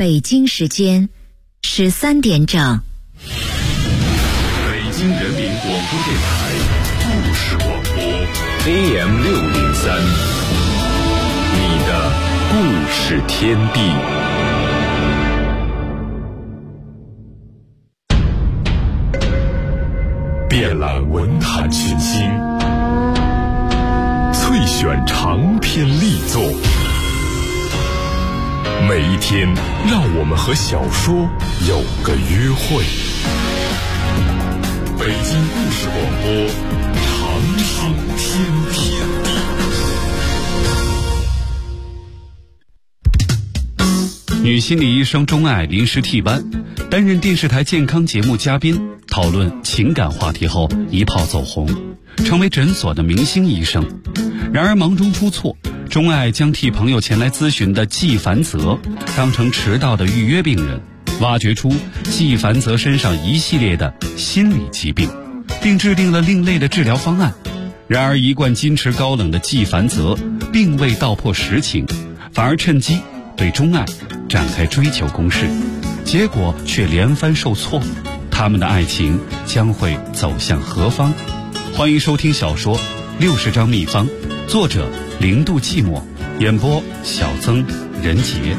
北京时间13点整。 北京人民广播电台故事广播 AM603，你的故事天地。遍览文坛群星，萃选长篇力作。每一天，让我们和小说有个约会。北京故事广播，长生天地。 女心理医生钟爱临时替班，担任电视台健康节目嘉宾，讨论情感话题后一炮走红，成为诊所的明星医生。然而忙中出错，钟爱将替朋友前来咨询的季凡泽当成迟到的预约病人，挖掘出季凡泽身上一系列的心理疾病，并制定了另类的治疗方案。然而一贯矜持高冷的季凡泽并未道破实情，反而趁机对钟爱展开追求攻势，结果却连番受挫。他们的爱情将会走向何方？欢迎收听小说《60张秘方》，作者0度寂寞，演播小曾、任杰。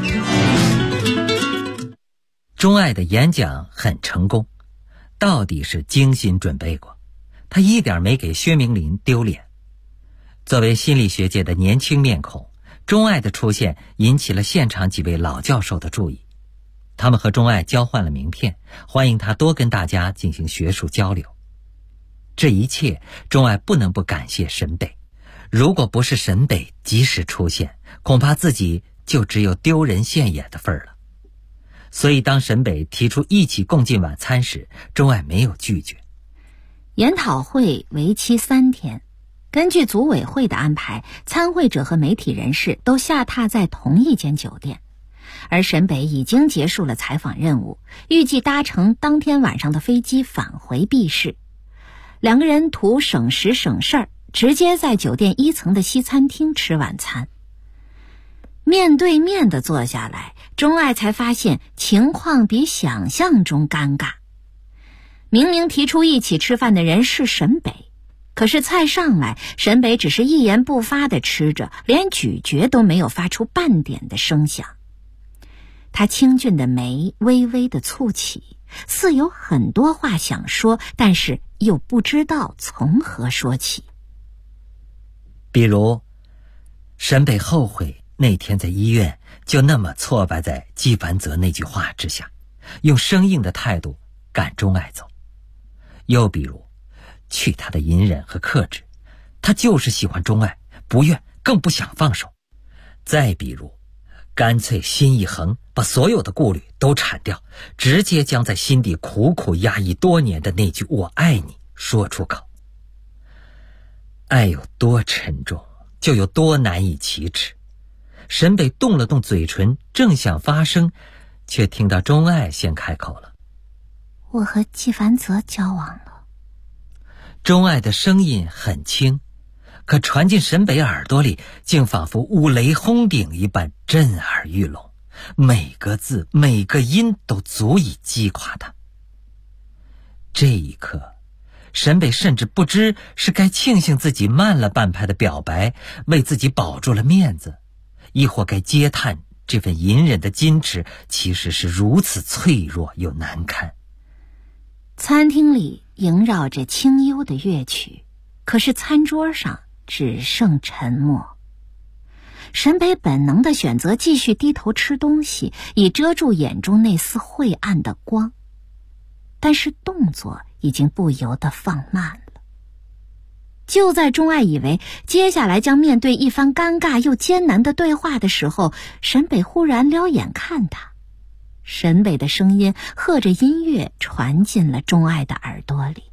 钟爱的演讲很成功，到底是精心准备过，他一点没给薛明林丢脸。作为心理学界的年轻面孔，钟爱的出现引起了现场几位老教授的注意，他们和钟爱交换了名片，欢迎他多跟大家进行学术交流。这一切，钟爱不能不感谢沈北，如果不是沈北及时出现，恐怕自己就只有丢人现眼的份儿了。所以当沈北提出一起共进晚餐时，钟爱没有拒绝。 研讨会为期3天，根据组委会的安排，参会者和媒体人士都下榻在同一间酒店，而沈北已经结束了采访任务，预计搭乘当天晚上的飞机返回 B 市。两个人图省时省事儿，直接在酒店1层的西餐厅吃晚餐。面对面的坐下来，钟爱才发现情况比想象中尴尬。明明提出一起吃饭的人是沈北，可是菜上来，沈北只是一言不发地吃着，连咀嚼都没有发出半点的声响。他清俊的眉微微地蹙起，似有很多话想说，但是又不知道从何说起。 比如，沈北后悔那天在医院就那么挫败在季凡泽那句话之下，用生硬的态度赶钟爱走。又比如，去他的隐忍和克制，他就是喜欢钟爱，不愿更不想放手。再比如，干脆心一横，把所有的顾虑都铲掉，直接将在心底苦苦压抑多年的那句我爱你说出口。爱有多沉重，就有多难以启齿。沈北动了动嘴唇，正想发声，却听到钟爱先开口了： 我和季凡泽交往了。 钟爱的声音很轻，可传进沈北耳朵里，竟仿佛五雷轰顶一般震耳欲聋，每个字每个音都足以击垮他。这一刻，沈北甚至不知是该庆幸自己慢了半拍的表白，为自己保住了面子，亦或该嗟叹这份隐忍的矜持其实是如此脆弱又难堪。 餐厅里萦绕着清幽的乐曲，可是餐桌上只剩沉默。沈北本能地选择继续低头吃东西，以遮住眼中那丝晦暗的光，但是动作已经不由得放慢了。就在钟爱以为接下来将面对一番尴尬又艰难的对话的时候，沈北忽然撩眼看他。沈北的声音和着音乐传进了钟爱的耳朵里。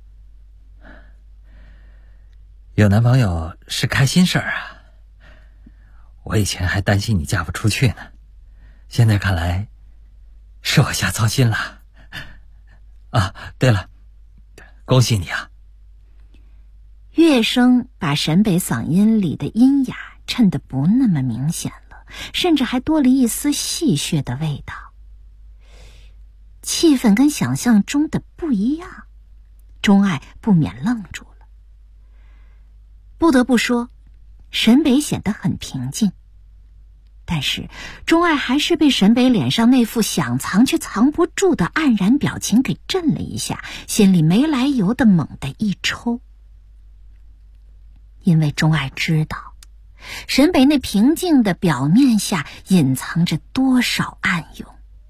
有男朋友是开心事儿啊，我以前还担心你嫁不出去呢，现在看来是我瞎操心了。啊，对了，恭喜你啊。 乐声把沈北嗓音里的阴哑衬得不那么明显了，甚至还多了一丝戏谑的味道。 气氛跟想象中的不一样，钟爱不免愣住了。不得不说，沈北显得很平静，但是钟爱还是被沈北脸上那副想藏却藏不住的黯然表情给震了一下，心里没来由的猛地一抽。因为钟爱知道，沈北那平静的表面下隐藏着多少暗涌。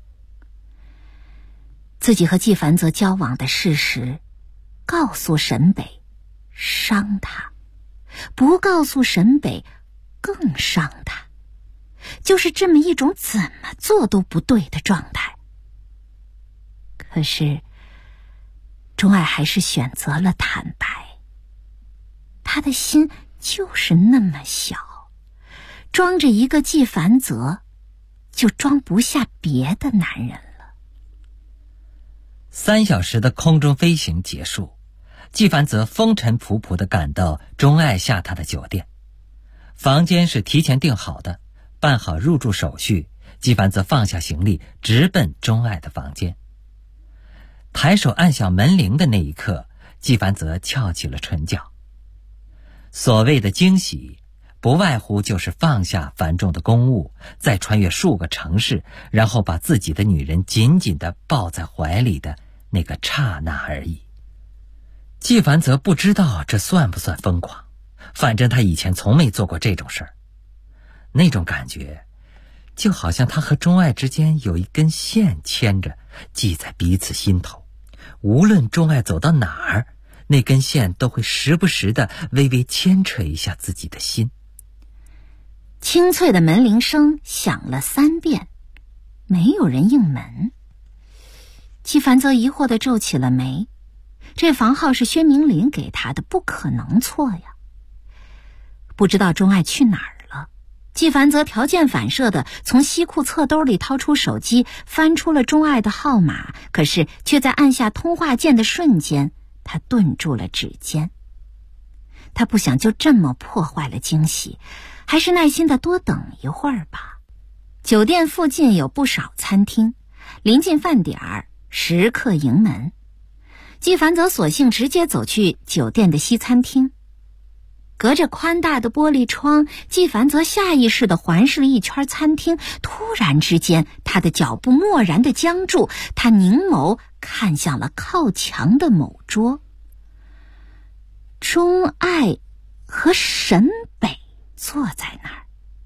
自己和纪梵泽交往的事实告诉沈北伤他，不告诉沈北更伤他，就是这么一种怎么做都不对的状态。可是钟爱还是选择了坦白，他的心就是那么小，装着一个纪梵泽就装不下别的男人了。 3小时的空中飞行结束，纪梵泽风尘仆仆地赶到钟爱下榻的酒店。房间是提前订好的，办好入住手续，纪梵泽放下行李，直奔钟爱的房间。抬手按响门铃的那一刻，纪梵泽翘起了唇角。所谓的惊喜，不外乎就是放下繁重的公务，再穿越数个城市，然后把自己的女人紧紧地抱在怀里的那个刹那而已。纪梵泽不知道这算不算疯狂，反正他以前从没做过这种事儿。那种感觉就好像他和钟爱之间有一根线牵着，系在彼此心头，无论钟爱走到哪儿，那根线都会时不时地微微牵扯一下自己的心。 清脆的门铃声响了3遍，没有人应门。纪梵泽疑惑地皱起了眉，这房号是薛明林给他的，不可能错呀。不知道钟爱去哪儿了，纪梵泽条件反射地从西裤侧兜里掏出手机，翻出了钟爱的号码，可是却在按下通话键的瞬间，他顿住了指尖。他不想就这么破坏了惊喜，还是耐心地多等一会儿吧。酒店附近有不少餐厅，临近饭点儿，食客迎门。纪梵泽索性直接走去酒店的西餐厅。隔着宽大的玻璃窗，纪梵泽下意识地环视了一圈餐厅，突然之间，他的脚步蓦然地僵住，他凝眸看向了靠墙的某桌。钟爱和沈北坐在那儿。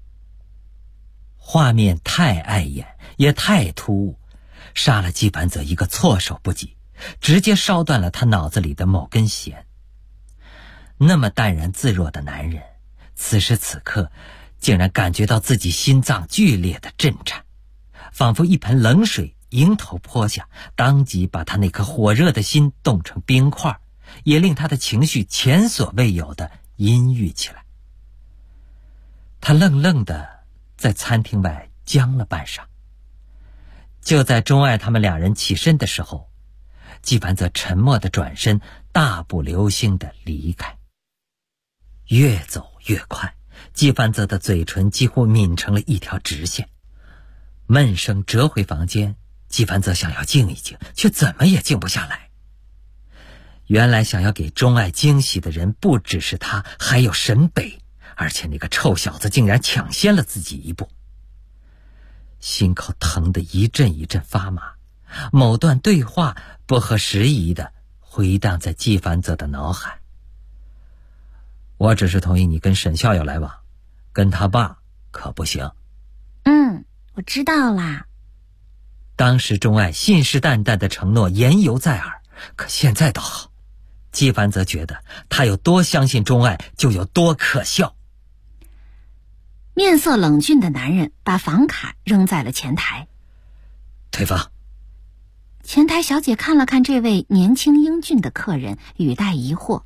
画面太碍眼，也太突兀，杀了纪梵泽一个措手不及，直接烧断了他脑子里的某根弦。那么淡然自若的男人，此时此刻竟然感觉到自己心脏剧烈的震颤，仿佛一盆冷水迎头泼下，当即把他那颗火热的心冻成冰块，也令他的情绪前所未有的阴郁起来。他愣愣地在餐厅外僵了半晌。就在钟爱他们2人起身的时候，纪梵泽沉默地转身，大步流星地离开。越走越快，纪梵泽的嘴唇几乎抿成了一条直线。闷声折回房间，纪梵泽想要静一静，却怎么也静不下来。原来想要给钟爱惊喜的人不只是他，还有沈北，而且那个臭小子竟然抢先了自己一步。心口疼得一阵一阵发麻，某段对话不合时宜地回荡在纪梵泽的脑海。我只是同意你跟沈笑有来往，跟他爸可不行。 我知道啦。 当时钟爱信誓旦旦的承诺言犹在耳，可现在倒好，纪梵泽觉得他有多相信钟爱就有多可笑。 面色冷峻的男人把房卡扔在了前台。 退房。 前台小姐看了看这位年轻英俊的客人，语带疑惑。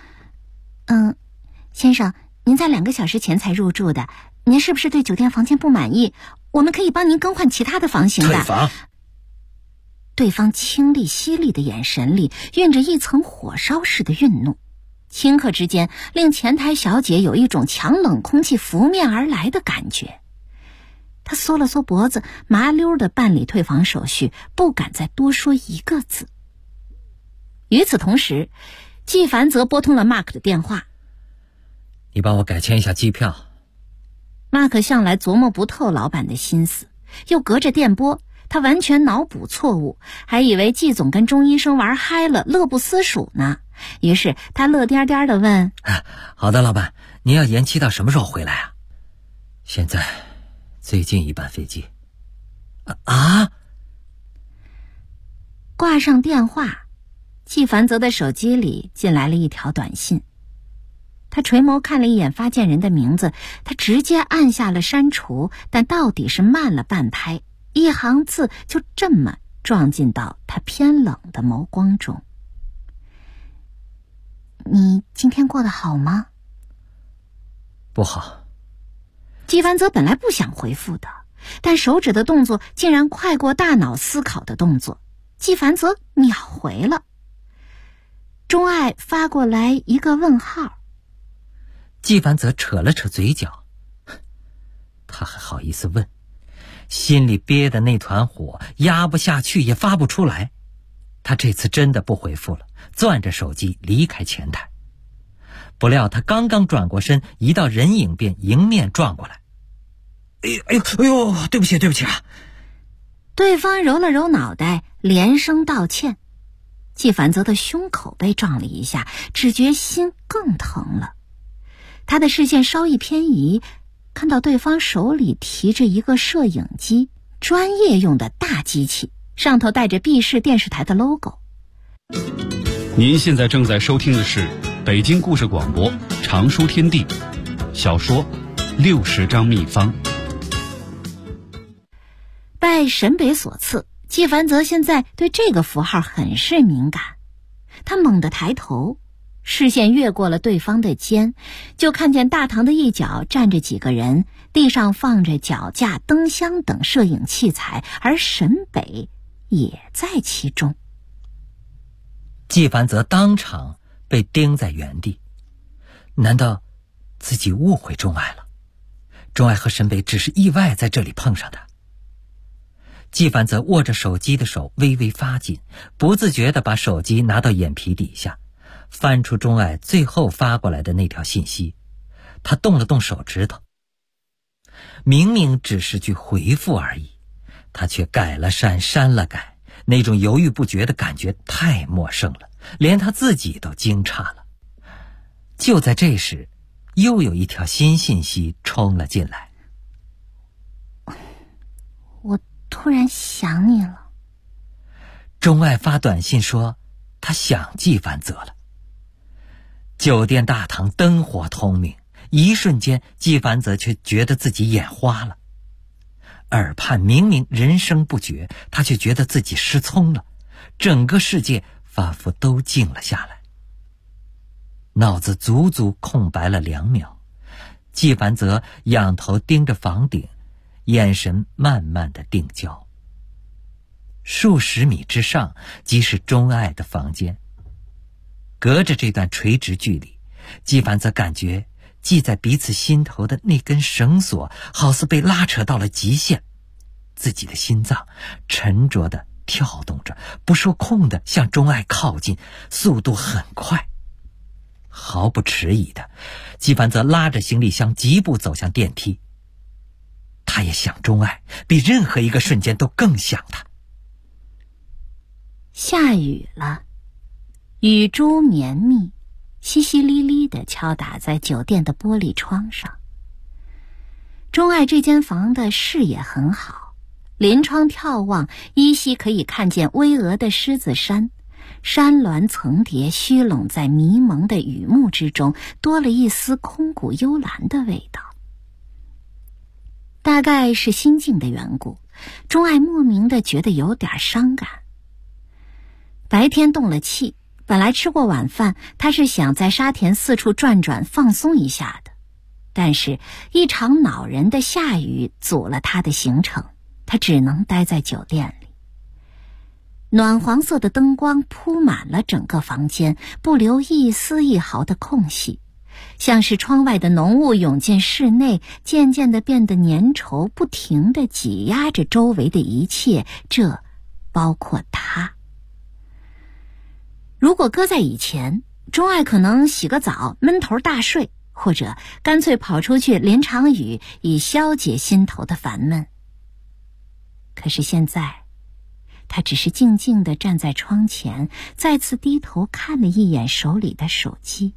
先生，您在2个小时前才入住的，您是不是对酒店房间不满意？我们可以帮您更换其他的房型的。 退房。 对方清丽犀利的眼神里蕴着一层火烧似的愠怒，顷刻之间令前台小姐有一种强冷空气拂面而来的感觉。 他缩了缩脖子，麻溜地办理退房手续，不敢再多说一个字。与此同时，纪凡则拨通了 Mark 的电话。 你帮我改签一下机票。 Mark 向来琢磨不透老板的心思，又隔着电波，他完全脑补错误，还以为季总跟钟医生玩嗨了，乐不思蜀呢。于是他乐颠颠地问： 好的，老板，您要延期到什么时候回来啊？现在最近一班飞机。 挂上电话，纪凡泽的手机里进来了一条短信。他垂眸看了一眼发件人的名字，他直接按下了删除，但到底是慢了半拍，一行字就这么撞进到他偏冷的眸光中。你今天过得好吗？ 不好。 纪凡泽本来不想回复的，但手指的动作竟然快过大脑思考的动作，纪凡泽秒回了。钟爱发过来一个问号。 纪凡泽扯了扯嘴角，他还好意思问，心里憋的那团火压不下去也发不出来。他这次真的不回复了，攥着手机离开前台。不料他刚刚转过身，一道人影便迎面撞过来。哎呦，对不起啊！ 对方揉了揉脑袋，连声道歉。纪凡泽的胸口被撞了一下，只觉心更疼了。他的视线稍一偏移，看到对方手里提着一个摄影机，专业用的大机器，上头带着毕氏电视台的 logo。 您现在正在收听的是北京故事广播常书天地小说60张秘方。 拜沈北所赐，纪凡泽现在对这个符号很是敏感。他猛地抬头，视线越过了对方的肩，就看见大堂的一角站着几个人，地上放着脚架、灯箱等摄影器材，而沈北也在其中。 纪凡泽当场被钉在原地，难道自己误会钟爱了？钟爱和沈北只是意外在这里碰上的。纪凡泽握着手机的手微微发紧，不自觉地把手机拿到眼皮底下，翻出钟爱最后发过来的那条信息。他动了动手指头，明明只是句回复而已，他却改了删了改，那种犹豫不决的感觉太陌生了，连他自己都惊诧了。就在这时，又有一条新信息冲了进来。 我突然想你了。 钟爱发短信说他想纪凡泽了。酒店大堂灯火通明，一瞬间纪凡泽却觉得自己眼花了。耳畔明明人声不绝，他却觉得自己失聪了，整个世界仿佛都静了下来。脑子足足空白了2秒，纪凡泽仰头盯着房顶，眼神慢慢的定焦。数十米之上即是钟爱的房间，隔着这段垂直距离，纪凡泽感觉系在彼此心头的那根绳索好似被拉扯到了极限，自己的心脏沉着地跳动着，不受控地向钟爱靠近，速度很快。毫不迟疑的，纪凡泽拉着行李箱疾步走向电梯。他也想钟爱，比任何一个瞬间都更想他。 下雨了，雨珠绵密，淅淅沥沥地敲打在酒店的玻璃窗上。钟爱这间房的视野很好，临窗眺望，依稀可以看见巍峨的狮子山，山峦层叠，虚拢在迷蒙的雨幕之中，多了一丝空谷幽兰的味道。大概是心境的缘故，钟爱莫名的觉得有点伤感。白天动了气，本来吃过晚饭，他是想在沙田四处转转放松一下的，但是一场恼人的下雨阻了他的行程，他只能待在酒店里。暖黄色的灯光铺满了整个房间，不留一丝一毫的空隙， 像是窗外的浓雾涌进室内，渐渐地变得粘稠，不停地挤压着周围的一切，这包括他。如果搁在以前，钟爱可能洗个澡，闷头大睡，或者干脆跑出去淋场雨，以消解心头的烦闷。可是现在，他只是静静地站在窗前，再次低头看了一眼手里的手机。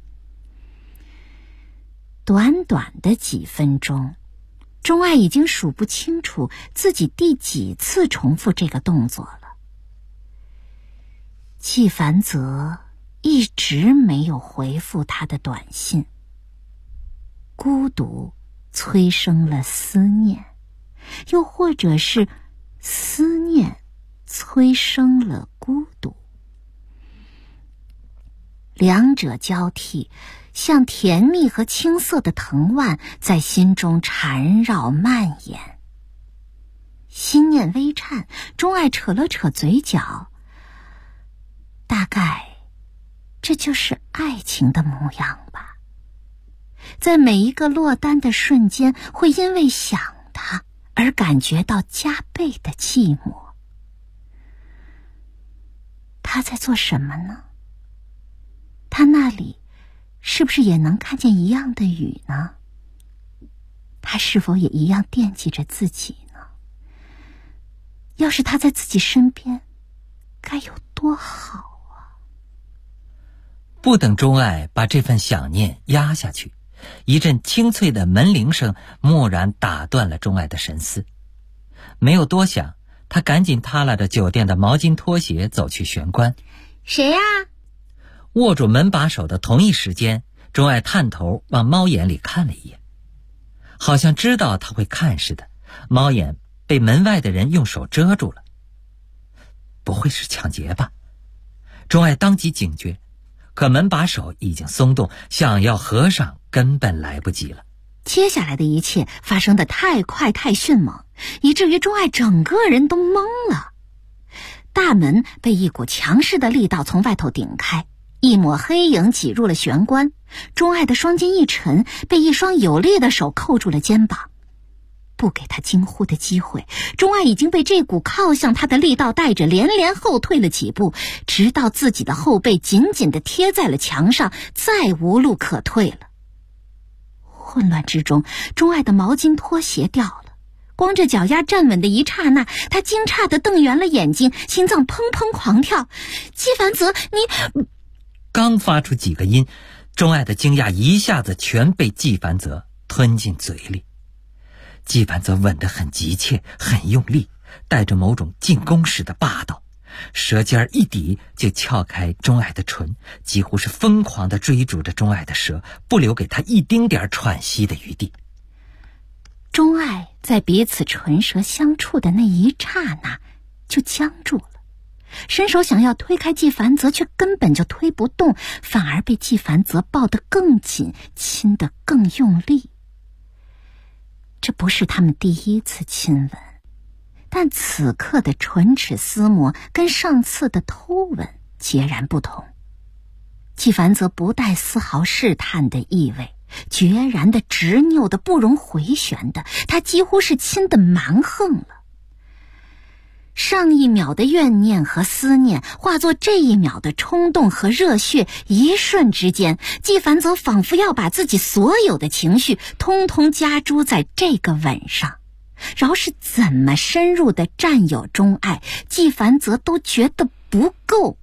短短的几分钟，钟爱已经数不清楚自己第几次重复这个动作了。季凡泽一直没有回复他的短信。孤独催生了思念，又或者是思念催生了孤独，两者交替，像甜蜜和青涩的藤蔓在心中缠绕蔓延。心念微颤，钟爱扯了扯嘴角，大概这就是爱情的模样吧。在每一个落单的瞬间，会因为想他而感觉到加倍的寂寞。他在做什么呢？他那里是不是也能看见一样的雨呢？他是否也一样惦记着自己呢？要是他在自己身边，该有多好啊！ 不等钟爱把这份想念压下去，一阵清脆的门铃声蓦然打断了钟爱的神思。没有多想，他赶紧耷拉着酒店的毛巾拖鞋走去玄关。 谁呀？ 握住门把手的同一时间，钟爱探头往猫眼里看了一眼，好像知道他会看似的，猫眼被门外的人用手遮住了。不会是抢劫吧？钟爱当即警觉，可门把手已经松动，想要合上根本来不及了。 接下来的一切发生得太快太迅猛，以至于钟爱整个人都懵了。大门被一股强势的力道从外头顶开，一抹黑影挤入了玄关。钟爱的双肩一沉，被一双有力的手扣住了肩膀。不给他惊呼的机会，钟爱已经被这股靠向他的力道带着连连后退了几步，直到自己的后背紧紧地贴在了墙上，再无路可退了。混乱之中，钟爱的毛巾拖鞋掉了，光着脚丫站稳的一刹那，他惊诧地瞪圆了眼睛，心脏砰砰狂跳。季凡泽，你…… 刚发出几个音，钟爱的惊讶一下子全被季凡泽吞进嘴里。季凡泽吻得很急切，很用力，带着某种进攻式的霸道，舌尖一抵就撬开钟爱的唇，几乎是疯狂地追逐着钟爱的舌，不留给他一丁点喘息的余地。 钟爱在彼此唇舌相触的那一刹那就僵住了，伸手想要推开季凡泽，却根本就推不动，反而被季凡泽抱得更紧，亲得更用力。这不是他们第一次亲吻，但此刻的唇齿厮磨跟上次的偷吻截然不同。季凡泽不带丝毫试探的意味，决然的、执拗的、不容回旋的，他几乎是亲得蛮横了。上一秒的怨念和思念化作这一秒的冲动和热血，一瞬之间，季凡泽仿佛要把自己所有的情绪通通加诸在这个吻上。饶是怎么深入的占有钟爱，季凡泽都觉得不够。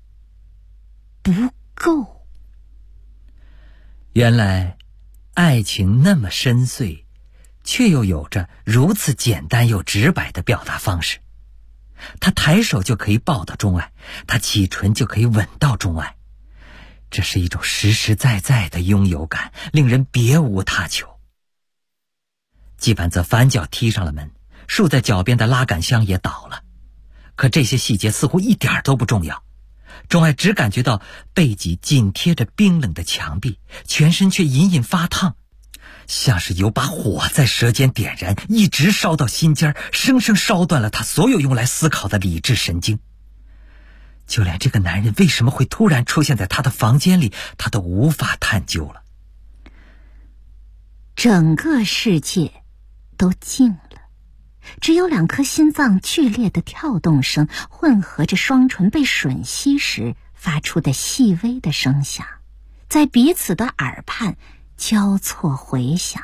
原来爱情那么深邃，却又有着如此简单又直白的表达方式。他抬手就可以抱到钟爱，他起唇就可以吻到钟爱，这是一种实实在在的拥有感，令人别无他求。季凡泽反脚踢上了门，竖在脚边的拉杆箱也倒了。可这些细节似乎一点都不重要，钟爱只感觉到背脊紧贴着冰冷的墙壁，全身却隐隐发烫，像是有把火在舌尖点燃，一直烧到心尖，生生烧断了他所有用来思考的理智神经。就连这个男人为什么会突然出现在他的房间里，他都无法探究了。 整个世界都静了，只有2颗心脏剧烈的跳动声混合着双唇被吮吸时发出的细微的声响，在彼此的耳畔交错回响。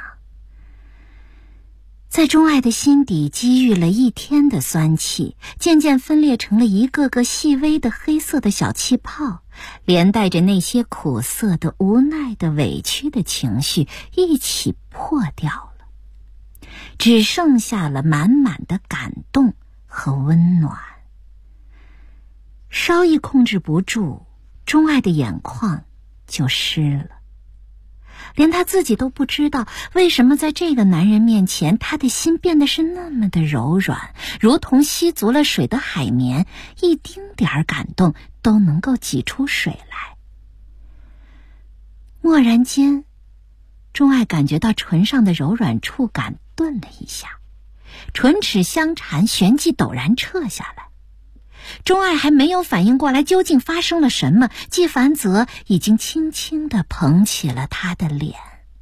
在钟爱的心底积郁了1天的酸气，渐渐分裂成了一个个细微的黑色的小气泡，连带着那些苦涩的、无奈的、委屈的情绪一起破掉了，只剩下了满满的感动和温暖。稍一控制不住，钟爱的眼眶就湿了。连他自己都不知道为什么在这个男人面前，他的心变得是那么的柔软，如同吸足了水的海绵，一丁点儿感动都能够挤出水来。蓦然间，钟爱感觉到唇上的柔软触感顿了一下，唇齿相缠，旋即陡然撤下来。钟爱还没有反应过来究竟发生了什么，纪梵泽已经轻轻地捧起了他的脸。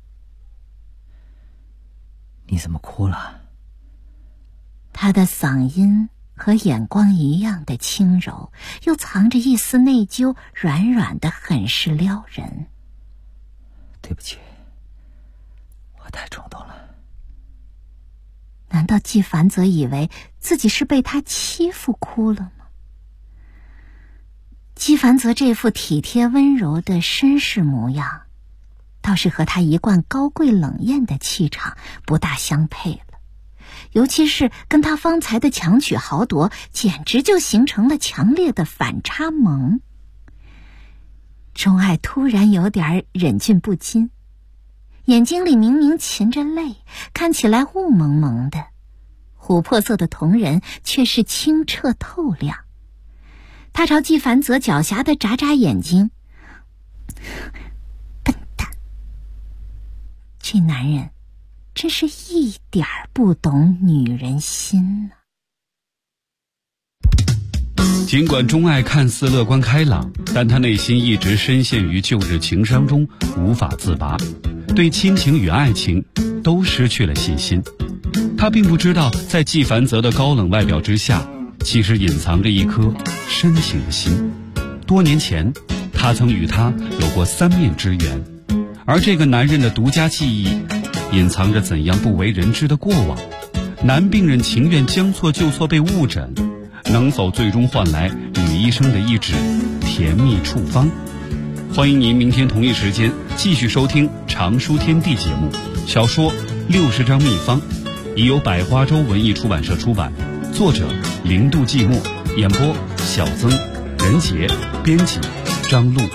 你怎么哭了？ 他的嗓音和眼光一样的轻柔，又藏着一丝内疚，软软的很是撩人。 对不起，我太冲动了。 难道纪梵泽以为自己是被他欺负哭了吗？纪梵泽这副体贴温柔的绅士模样，倒是和他一贯高贵冷艳的气场不大相配了，尤其是跟他方才的强取豪夺，简直就形成了强烈的反差萌。钟爱突然有点忍俊不禁，眼睛里明明噙着泪，看起来雾蒙蒙的，琥珀色的瞳仁却是清澈透亮。他朝纪梵泽狡黠地眨眨眼睛，笨蛋，这男人真是一点儿不懂女人心呢。 尽管钟爱看似乐观开朗，但他内心一直深陷于旧日情伤中无法自拔，对亲情与爱情都失去了信心。他并不知道，在纪梵泽的高冷外表之下，其实隐藏着一颗深情的心。多年前，他曾与他有过3面之缘，而这个男人的独家记忆，隐藏着怎样不为人知的过往。男病人情愿将错就错被误诊，能否最终换来女医生的一纸甜蜜处方？欢迎您明天同一时间继续收听《常书天地》节目。小说60张秘方已由百花洲文艺出版社出版，作者零度寂寞，演播小曾、任杰，编辑张璐。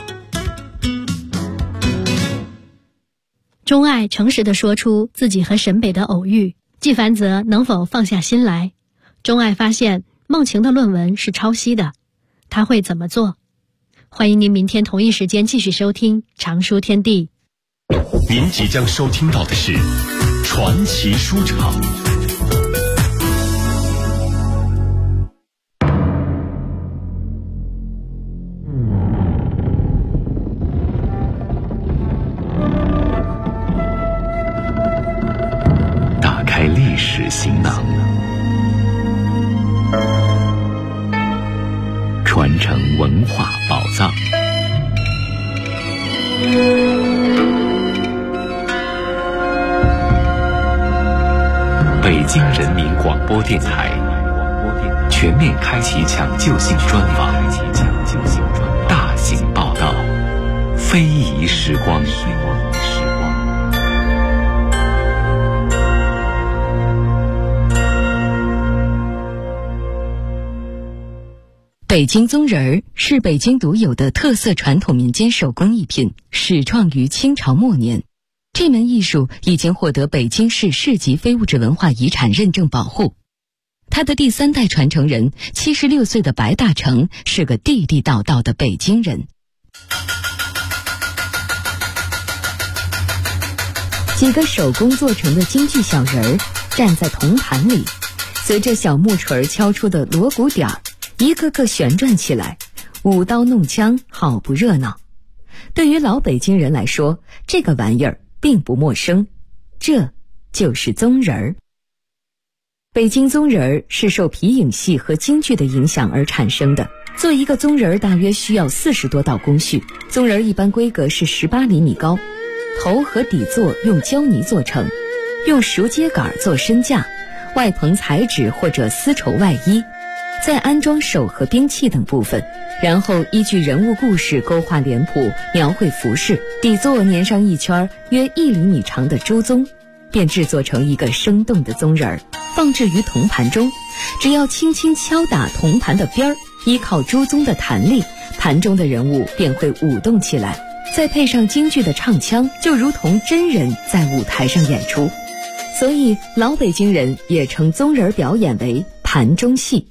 钟爱诚实地说出自己和沈北的偶遇，纪梵泽能否放下心来？钟爱发现梦晴的论文是抄袭的，他会怎么做？欢迎您明天同一时间继续收听《常书天地》。 您即将收听到的是传奇书场。打开历史行囊，传承文化宝藏。北京人民广播电台全面开启抢救性专访，大型报道，非遗时光。 北京宗人儿是北京独有的特色传统民间手工艺品，始创于清朝末年。这门艺术已经获得北京市市级非物质文化遗产认证保护。他的第3代传承人76岁的白大成是个地地道道的北京人。几个手工做成的京剧小人儿站在铜盘里，随着小木锤敲出的锣鼓点儿，一个个旋转起来，舞刀弄枪，好不热闹。对于老北京人来说，这个玩意儿并不陌生。 这就是宗人儿。北京宗人儿是受皮影戏和京剧的影响而产生的。做一个宗人儿大约需要40多道工序，宗人儿一般规格是18厘米高，头和底座用胶泥做成，用熟秸秆做身架，外棚彩纸或者丝绸外衣，再安装手和兵器等部分，然后依据人物故事勾画脸谱，描绘服饰，底座粘上一圈约1厘米长的朱宗，便制作成一个生动的宗人儿，放置于铜盘中。只要轻轻敲打铜盘的边儿，依靠朱宗的弹力，盘中的人物便会舞动起来，再配上京剧的唱腔，就如同真人在舞台上演出。所以老北京人也称宗人表演为盘中戏。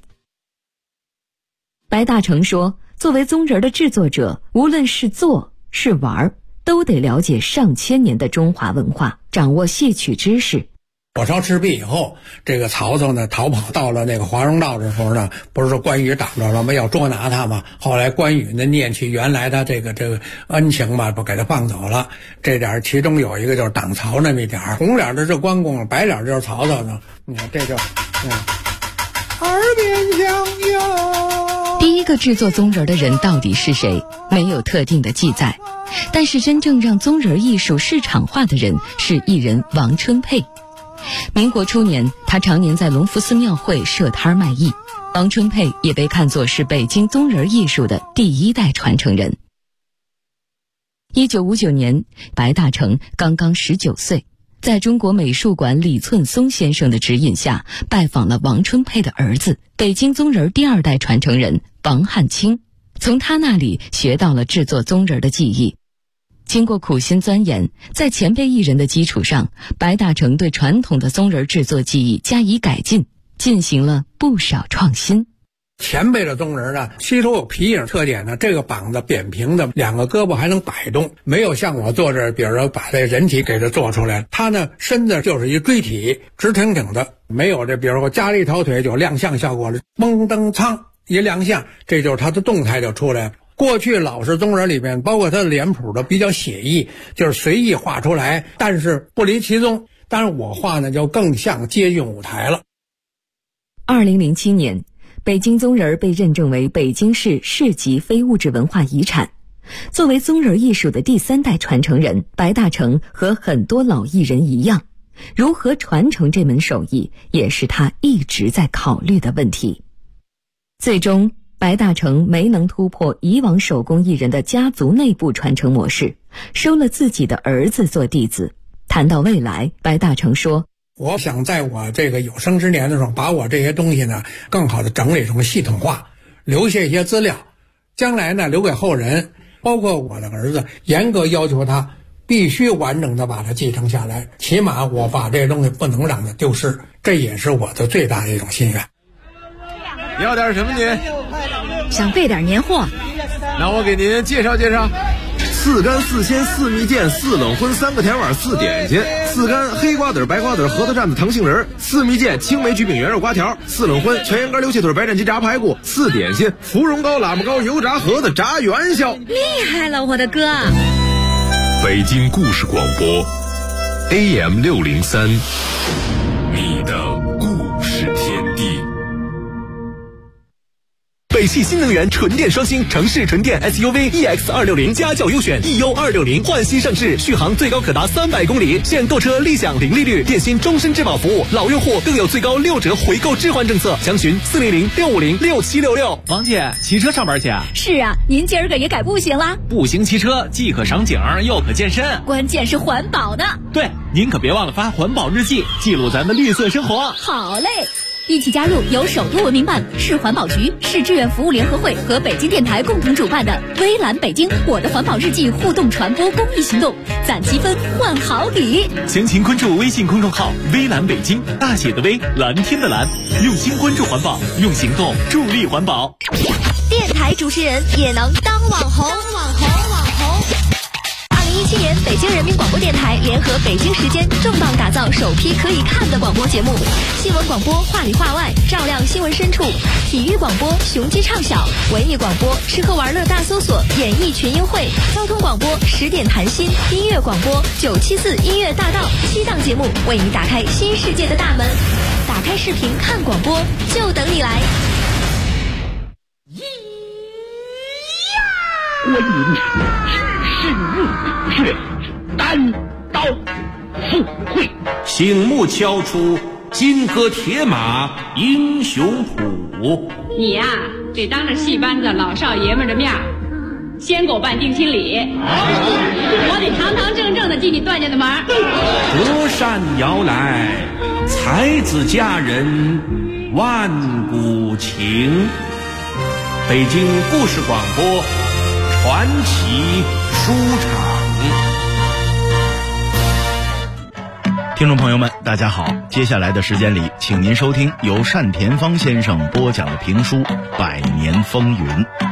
白大成说，作为宗人的制作者，无论是做是玩，都得了解上千年的中华文化，掌握戏曲知识。 火烧赤壁以后，这个曹操呢逃跑到了那个华容道的时候呢，不是说关羽挡着了吗？要捉拿他嘛。后来关羽呢念起原来他这个恩情嘛，不给他放走了。这点其中有一个就是挡曹那么一点儿，红脸的是关公，白脸就是曹操呢。你看这就耳边响哟。 第一个制作宗人的人到底是谁？没有特定的记载。但是真正让宗人艺术市场化的人是艺人王春佩。民国初年，他常年在隆福寺庙会设摊卖艺。王春佩也被看作是北京宗人艺术的第1代传承人。1959年，白大成刚刚19岁，在中国美术馆李寸松先生的指引下，拜访了王春佩的儿子，北京宗人第2代传承人王汉卿，从他那里学到了制作宗人的技艺。经过苦心钻研，在前辈艺人的基础上，白大成对传统的宗人制作技艺加以改进，进行了不少创新。 前辈的宗人呢，吸收有皮影特点呢，这个膀子扁平的，2个胳膊还能摆动，没有像我做这，比如说把这人体给它做出来，他呢身子就是一锥体，直挺挺的，没有这比如说加了一条腿就亮相效果了，嘣噔噌一亮相，这就是他的动态就出来了。过去老式宗人里面，包括他的脸谱都比较写意，就是随意画出来，但是不离其宗。但是我画呢，就更像接近舞台了。 2007年，北京宗人被认证为北京市市级非物质文化遗产。作为宗人艺术的第3代传承人，白大成和很多老艺人一样，如何传承这门手艺，也是他一直在考虑的问题。最终，白大成没能突破以往手工艺人的家族内部传承模式，收了自己的儿子做弟子。谈到未来，白大成说， 我想在我这个有生之年的时候，把我这些东西呢更好的整理成系统化，留下一些资料，将来呢留给后人，包括我的儿子，严格要求他必须完整的把它继承下来，起码我把这些东西不能让它丢失，这也是我的最大的一种心愿。 要点什么您？ 想备点年货。 那我给您介绍介绍：4干4鲜4蜜饯4冷荤3个甜碗4点心，4干黑瓜子白瓜子核桃蘸子糖杏仁，4蜜饯青梅焗饼圆肉瓜条，4冷荤全羊肝溜切腿白斩鸡炸排骨，4点心芙蓉糕喇嘛糕油炸盒子炸元宵。 厉害了，我的哥！ 北京故事广播 AM 603，你的故事天地。 北汽新能源纯电双星城市纯电 SUV EX260家轿优选 EU260换新上市，续航最高可达300公里，现购车立享零利率，电信终身质保服务，老用户更有最高6折回购置换政策，详询400-650-6766。 王姐，骑车上班去啊？ 是啊，您今儿个也改步行啦？ 步行骑车既可赏景又可健身， 关键是环保呢。 对，您可别忘了发环保日记，记录咱们绿色生活。 好嘞。一起加入由首都文明办、市环保局、市志愿服务联合会和北京电台共同主办的微蓝北京我的环保日记互动传播公益行动，攒积分换好礼。 详情关注微信公众号微蓝北京，大写的微，蓝天的蓝，用心关注环保，用行动助力环保。 电台主持人也能当网红。2017 今年北京人民广播电台联合北京时间重磅打造首批可以看的广播节目，新闻广播话里话外，照亮新闻深处；体育广播雄鸡唱晓，文艺广播吃喝玩乐大搜索，演艺群英会；交通广播10点谈心，音乐广播974音乐大道，7档节目为你打开新世界的大门。打开视频看广播，就等你来。 观音深入虎穴，单刀赴会， 醒目敲出金戈铁马英雄谱。 你呀，得当着戏班子老少爷们的面先给我办定亲礼，我得堂堂正正的进你段家的门。 隔山摇来，才子佳人万古情。北京故事广播传奇书场。 听众朋友们大家好，接下来的时间里，请您收听由单田芳先生播讲的评书《百年风云》。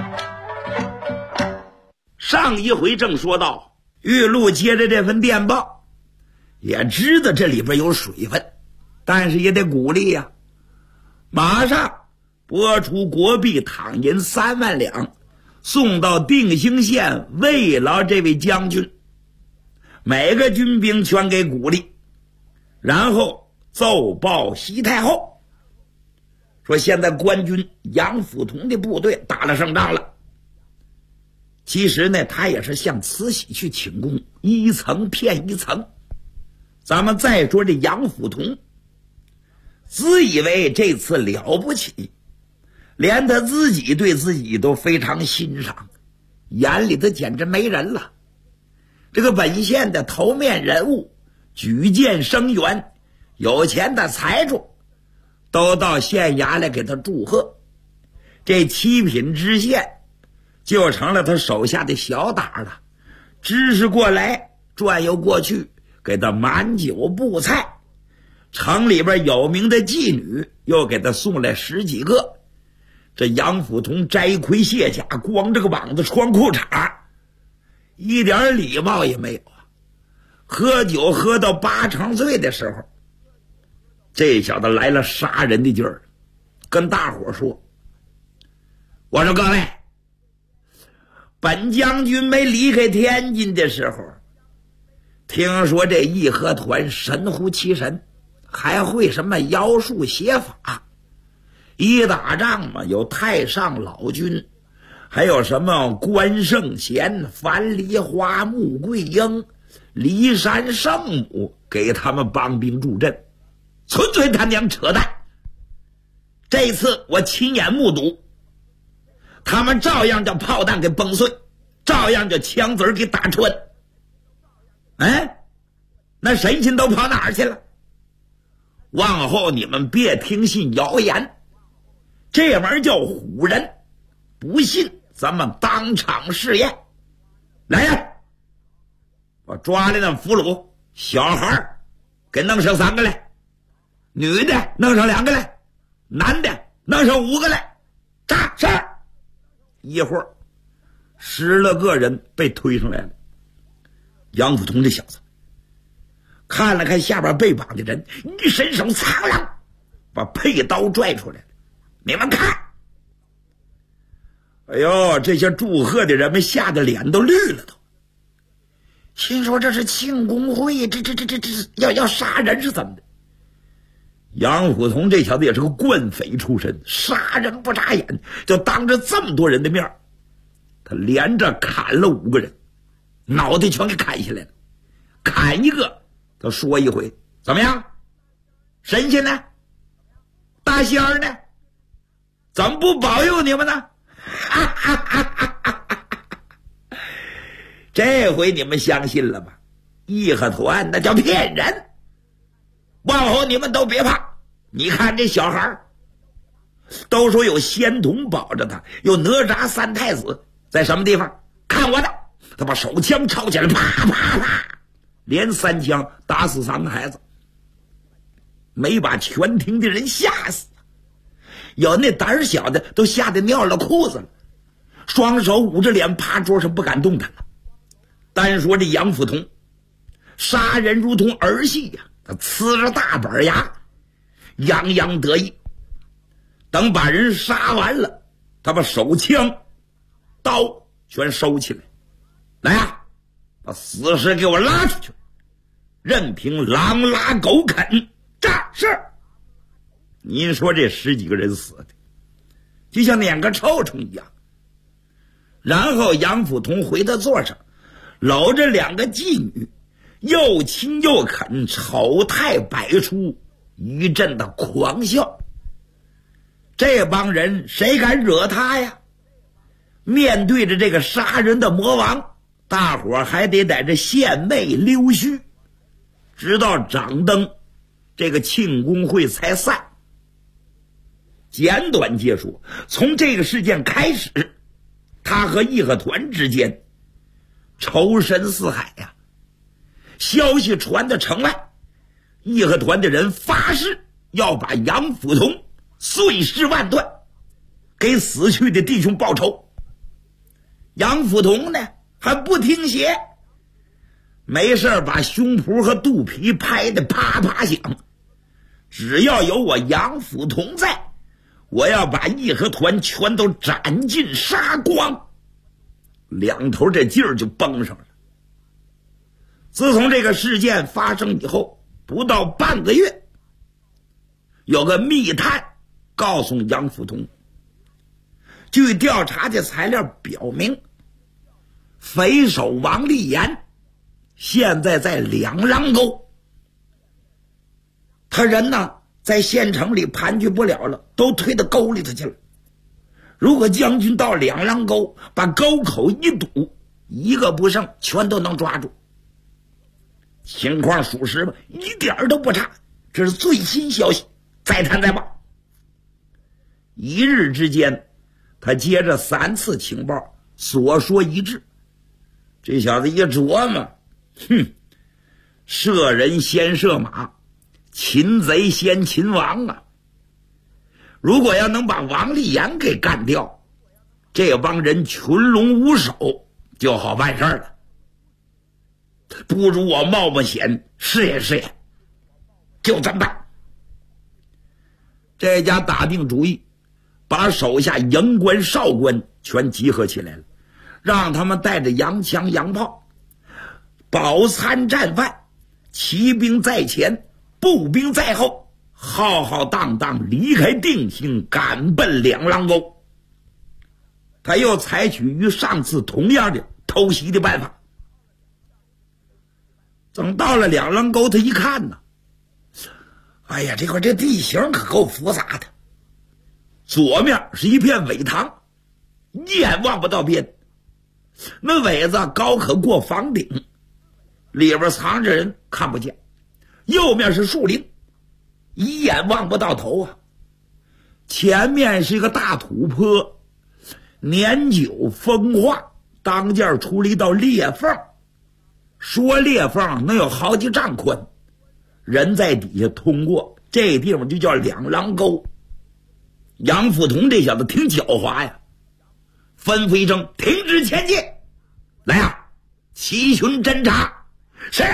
上一回正说到，玉露接着这份电报，也知道这里边有水分，但是也得鼓励呀，马上拨出国币躺银3万两，送到定兴县慰劳这位将军，每个军兵全给鼓励，然后奏报西太后，说现在官军杨辅同的部队打了胜仗了。其实呢，他也是向慈禧去请功，一层骗一层。咱们再说这杨辅同，自以为这次了不起，连他自己对自己都非常欣赏，眼里头简直没人了。这个本县的头面人物，举荐生员，有钱的财主，都到县衙来给他祝贺。这7品知县就成了他手下的小打了，知识过来转悠过去，给他满酒布菜。城里边有名的妓女又给他送来10几个。这杨辅同摘盔卸甲，光着个膀子穿裤衩，一点礼貌也没有啊！喝酒喝到8成醉的时候，这小子来了杀人的劲儿，跟大伙说：“我说各位，本将军没离开天津的时候，听说这义和团神乎其神，还会什么妖术邪法。一打仗嘛，有太上老君，还有什么关圣贤、樊梨花、穆桂英、骊山圣母给他们帮兵助阵，纯粹他娘扯淡。这次我亲眼目睹，他们照样叫炮弹给崩碎，照样叫枪子给打穿。哎，那神仙都跑哪儿去了？往后你们别听信谣言，这玩意儿叫唬人，不信咱们当场试验。来呀，我抓来那俘虏，小孩给弄上3个来，女的弄上2个来，男的弄上5个来，扎上。一会儿10来个人被推上来了。杨辅同这小子看了看下边被绑的人，一伸手苍啷把佩刀拽出来了。你们看，哎呦，这些祝贺的人们吓得脸都绿了都，心说这是庆功会，这要杀人是怎么的？杨辅同这小子也是个惯匪出身，杀人不眨眼，就当着这么多人的面，他连着砍了5个人，脑袋全给砍下来了。砍一个他说一回，怎么样？神仙呢？大仙儿呢？怎么不保佑你们呢？这回你们相信了吧？义和团那叫骗人，往后你们都别怕。你看这小孩都说有仙童保着他，有哪吒3太子在什么地方？看我的！他把手枪抄起来，啪啪啪，连3枪打死3个孩子，没把全厅的人吓死。有那胆小的都吓得尿了裤子了，双手捂着脸趴桌上不敢动弹了。 单说这杨福同杀人如同儿戏呀，他呲着大板牙，洋洋得意。等把人杀完了，他把手枪刀全收起来，来啊，把死尸给我拉出去，任凭狼拉狗啃。这是您说这10几个人死的就像撵个臭虫一样。然后杨福同回到座上，搂着2个妓女，又亲又啃，丑态百出，一阵的狂笑。这帮人谁敢惹他呀？面对着这个杀人的魔王，大伙儿还得在这献媚溜须，直到掌灯，这个庆功会才散。简短结束，从这个事件开始，他和义和团之间仇深似海呀。消息传到城外，义和团的人发誓要把杨福同碎尸万段，给死去的弟兄报仇。杨福同呢还不听邪，没事把胸脯和肚皮拍得啪啪响。只要有我杨福同在，我要把义和团全都斩尽杀光。两头这劲儿就绷上了。自从这个事件发生以后，不到半个月，有个密探告诉杨福同，据调查的材料表明，匪首王立言现在在两狼沟，他人呢在县城里盘踞不了了，都推到沟里头去了。如果将军到两狼沟，把沟口一堵，一个不剩，全都能抓住。情况属实吧？一点都不差，这是最新消息，再谈再报。一日之间，他接着3次情报，所说一致。这小子一琢磨，射人先射马，擒贼先擒王啊！如果要能把王立言给干掉，这帮人群龙无首，就好办事了。不如我冒冒险试验试验，就这么办。这家打定主意，把手下营官少官全集合起来了，让他们带着洋枪洋炮，饱餐战饭，骑兵在前，步兵在后，浩浩荡荡离开定兴，赶奔两狼沟。他又采取与上次同样的偷袭的办法。等到了两狼沟，他一看呢，哎呀，这块这地形可够复杂的。左面是一片苇塘，一眼望不到边，那苇子高可过房顶，里边藏着人看不见。右面是树林，一眼望不到头啊。前面是一个大土坡，年久风化，当间出了一道裂缝，说裂缝能有好几丈宽，人在底下通过，这地方就叫两狼沟。杨福同这小子挺狡猾呀，吩咐一声停止前进，来啊，齐群侦查。是。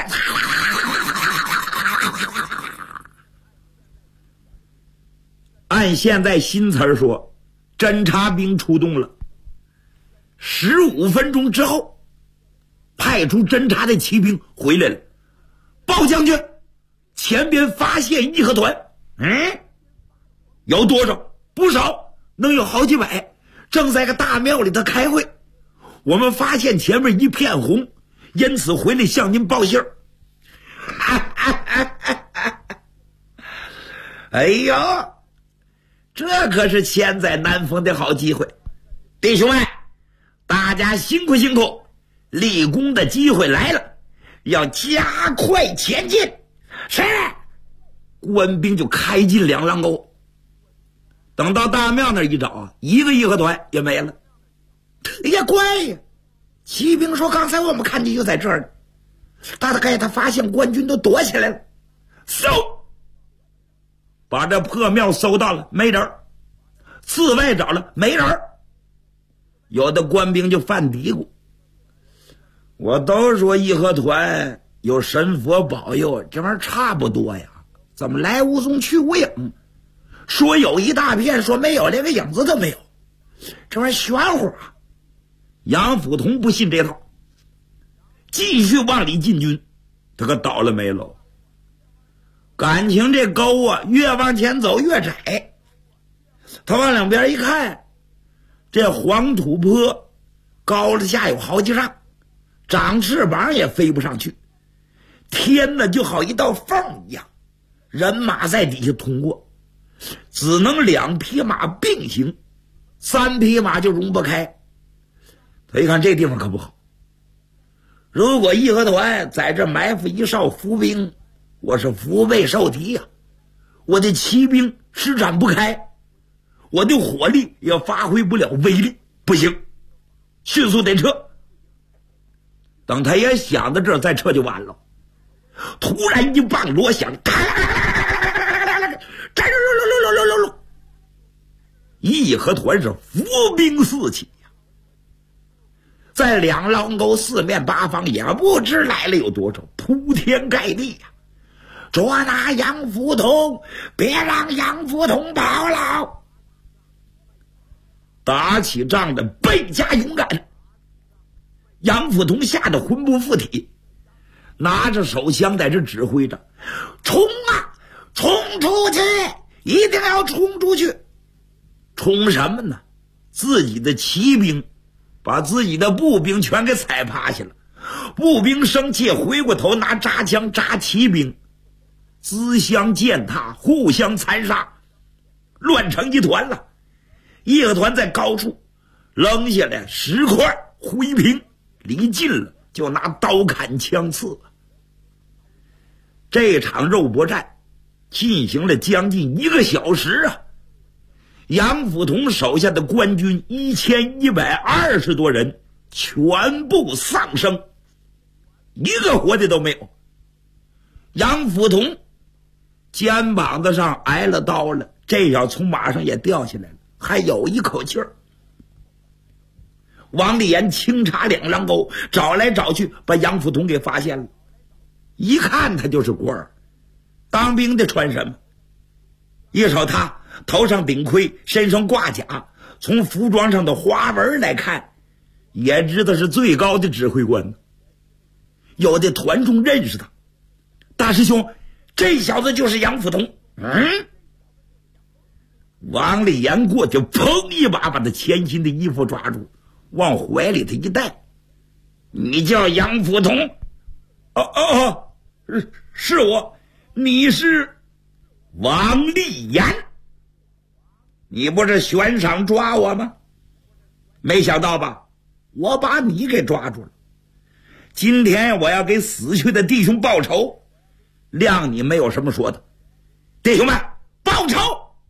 按现在新词说，侦察兵出动了。15分钟之后，派出侦察的骑兵回来了，报将军，前边发现义和团。有多少？不少，能有好几百，正在个大庙里头开会。我们发现前面一片红，因此回来向您报信儿。哎呦，这可是千载难逢的好机会，弟兄们，大家辛苦辛苦，立功的机会来了，要加快前进。是。官兵就开进两狼沟。等到大庙那儿一找啊，一个义和团也没了。哎呀，怪呀！骑兵说刚才我们看见就在这儿呢，大概他发现官军都躲起来了，搜，把这破庙搜到了，没人；寺外找了，没人。有的官兵就犯嘀咕， 我都说义和团有神佛保佑，这玩意儿差不多呀，怎么来无踪去无影？说有一大片，说没有，连个影子都没有，这玩意儿玄乎啊！杨辅同不信这套，继续往里进军，他可倒了霉喽。感情这沟啊，越往前走越窄。他往两边一看，这黄土坡高了下有好几丈，长翅膀也飞不上去，天呢就好一道缝一样，人马在底下通过，只能2匹马并行，3匹马就容不开。他一看这地方可不好，如果义和团在这埋伏一哨伏兵，我是腹背受敌呀，我的骑兵施展不开，我的火力也发挥不了威力，不行，迅速得撤。等他也想到这儿，再撤就晚了。突然一棒锣响，义和团是伏兵四起呀，在两狼沟四面八方也不知来了有多少，铺天盖地呀。捉拿杨福同，别让杨福同跑了！打起仗的倍加勇敢。杨福同吓得魂不附体，拿着手枪在这指挥着：“冲啊，冲出去！一定要冲出去！”冲什么呢？自己的骑兵把自己的步兵全给踩趴下了，步兵生气，回过头拿扎枪扎骑兵，自相践踏，互相残杀，乱成一团了。义和团在高处扔下来石块灰瓶，离近了就拿刀砍枪刺。这场肉搏战进行了将近1个小时啊！杨辅同手下的官军1120多人全部丧生，一个活的都没有。杨辅同肩膀子上挨了刀了，这要从马上也掉下来了，还有一口气儿。王立言清查两狼沟，找来找去，把杨辅同给发现了。一看他就是官儿，当兵的穿什么？一瞅他头上顶盔，身上挂甲，从服装上的花纹来看，也知道是最高的指挥官。有的团众认识他，大师兄，这小子就是杨辅同。王立言过去，砰一把把他前心的衣服抓住，往怀里头一带：“你叫杨辅同？是我。你是王立言？你不是悬赏抓我吗？没想到吧，我把你给抓住了。今天我要给死去的弟兄报仇，谅你没有什么说的。弟兄们，报仇！”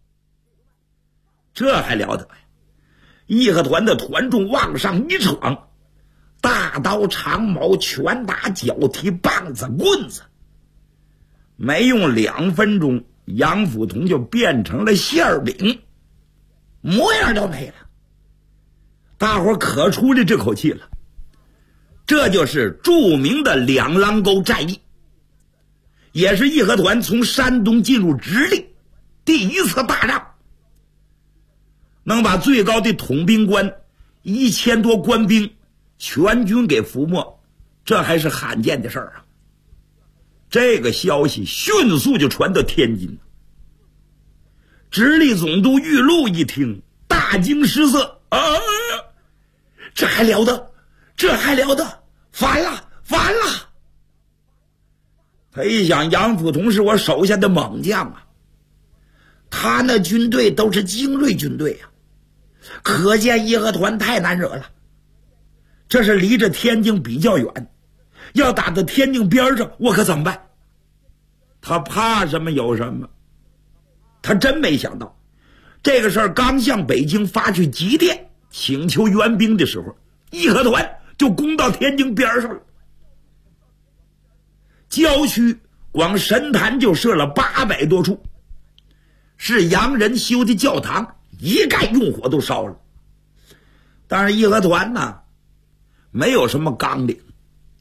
这还了得呀！义和团的团众往上一闯，大刀长矛拳打脚踢棒子棍子，没用2分钟，杨辅同就变成了馅饼，模样都没了。大伙可出了这口气了。这就是著名的两狼沟战役，也是义和团从山东进入直隶第一次大仗，能把最高的统兵官1000多官兵全军给覆没，这还是罕见的事儿啊！这个消息迅速就传到天津，直隶总督玉禄一听，大惊失色：“这还了得！这还了得！反了！反了！”他一想，杨辅同是我手下的猛将啊，他那军队都是精锐军队啊，可见义和团太难惹了。这是离着天津比较远，要打到天津边上，我可怎么办？他怕什么有什么。他真没想到，这个事儿刚向北京发去急电请求援兵的时候，义和团就攻到天津边上了。郊区光神坛就设了800多处，是洋人修的教堂，一概用火都烧了。但是义和团呢，没有什么纲领，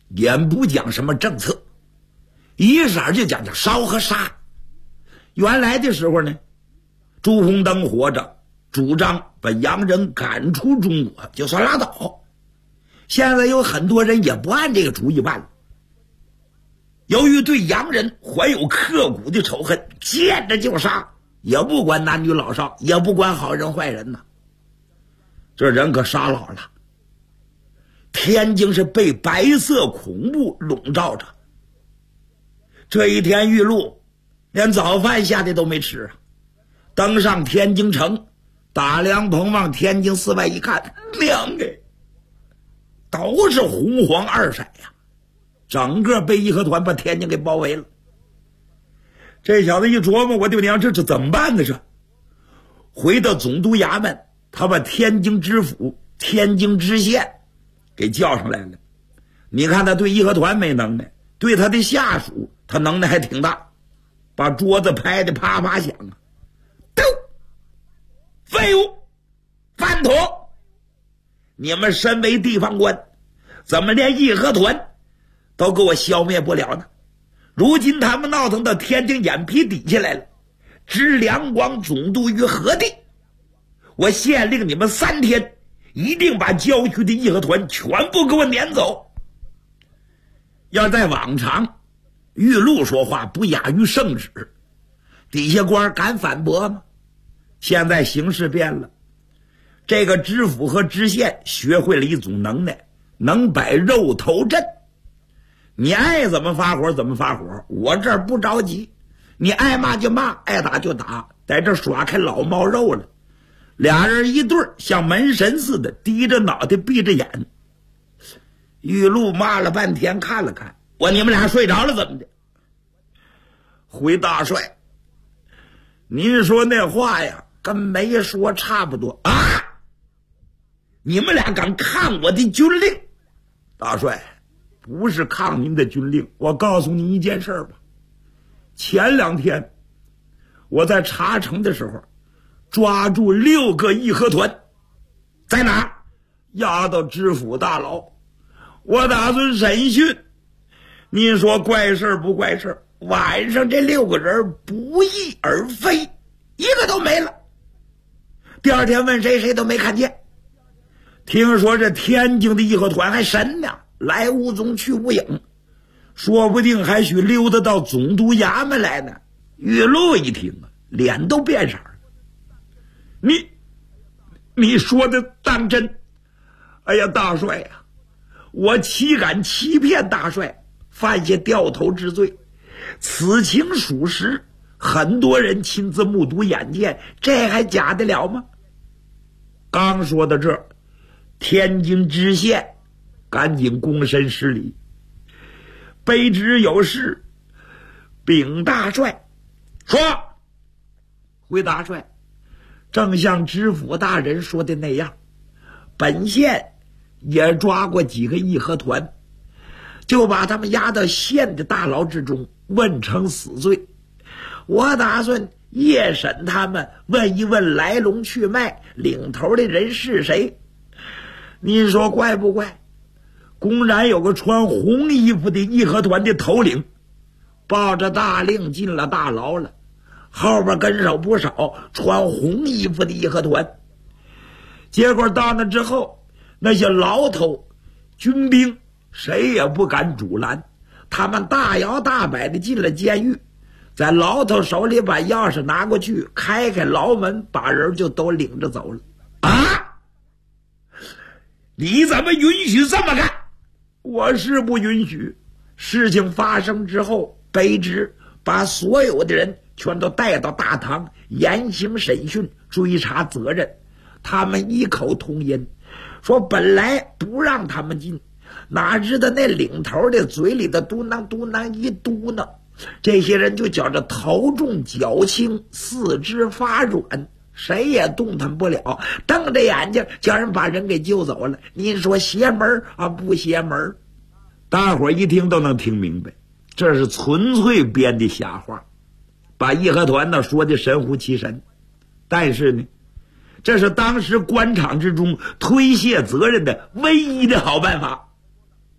也不讲什么政策，一色就讲烧和杀。原来的时候呢，朱红灯活着主张把洋人赶出中国就算拉倒，现在有很多人也不按这个主意办了。由于对洋人怀有刻骨的仇恨，见着就杀，也不管男女老少，也不管好人坏人呐。这人可杀老了，天津是被白色恐怖笼罩着。这一天玉露连早饭下的都没吃啊，登上天津城，打凉棚往天津寺外一看，亮哎，都是红黄二色呀，整个被义和团把天津给包围了。这小子一琢磨，我的娘，这怎么办呢？这回到总督衙门，他把天津知府、天津知县给叫上来了。你看他对义和团没能耐，对他的下属他能耐还挺大，把桌子拍得啪啪响啊！都废物饭桶，你们身为地方官，怎么连义和团都给我消灭不了呢？如今他们闹腾到天津眼皮底下来了，置两广总督于何地？我限令你们3天，一定把郊区的义和团全部给我撵走。要在往常，玉露说话不亚于圣旨，底下官敢反驳吗？现在形势变了，这个知府和知县学会了一种能耐，能摆肉头阵。你爱怎么发火怎么发火，我这儿不着急，你爱骂就骂，爱打就打，在这耍开老猫肉了。俩人一对儿，像门神似的，低着脑袋闭着眼。玉露骂了半天，看了看我，你们俩睡着了怎么的？回大帅，您说那话呀跟没说差不多啊！你们俩敢抗我的军令？大帅，不是抗您的军令，我告诉你一件事吧。前2天我在查城的时候抓住6个义和团，在哪儿？押到知府大牢，我打算审讯。您说怪事不怪事？晚上这6个人不翼而飞，一个都没了。第2天问谁，谁都没看见。听说这天津的义和团还神呢，来无踪去无影，说不定还许溜达到总督衙门来呢。玉露一听啊，脸都变色了。你说的当真？哎呀，大帅呀，我岂敢欺骗大帅，犯下掉头之罪。此情属实，很多人亲自目睹眼见，这还假得了吗？刚说到这儿，天津知县赶紧躬身施礼，卑职有事禀大帅。说，回大帅，正像知府大人说的那样，本县也抓过几个义和团，就把他们押到县的大牢之中，问成死罪。我打算夜审他们，问一问来龙去脉，领头的人是谁。您说怪不怪？公然有个穿红衣服的义和团的头领，抱着大令进了大牢了，后边跟手不少穿红衣服的义和团。结果到那之后，那些牢头军兵谁也不敢阻拦，他们大摇大摆的进了监狱，在牢头手里把钥匙拿过去，开牢门，把人就都领着走了。啊！你怎么允许这么干？我是不允许。事情发生之后，卑职把所有的人全都带到大堂，严刑审讯，追查责任。他们异口同音说，本来不让他们进，哪知道那领头的嘴里的嘟囔嘟囔一嘟囔，这些人就觉着头重脚轻，四肢发软，谁也动弹不了，瞪着眼睛叫人把人给救走了。您说邪门啊不邪门？大伙一听都能听明白，这是纯粹编的瞎话，把义和团呢说的神乎其神。但是呢，这是当时官场之中推卸责任的唯一的好办法。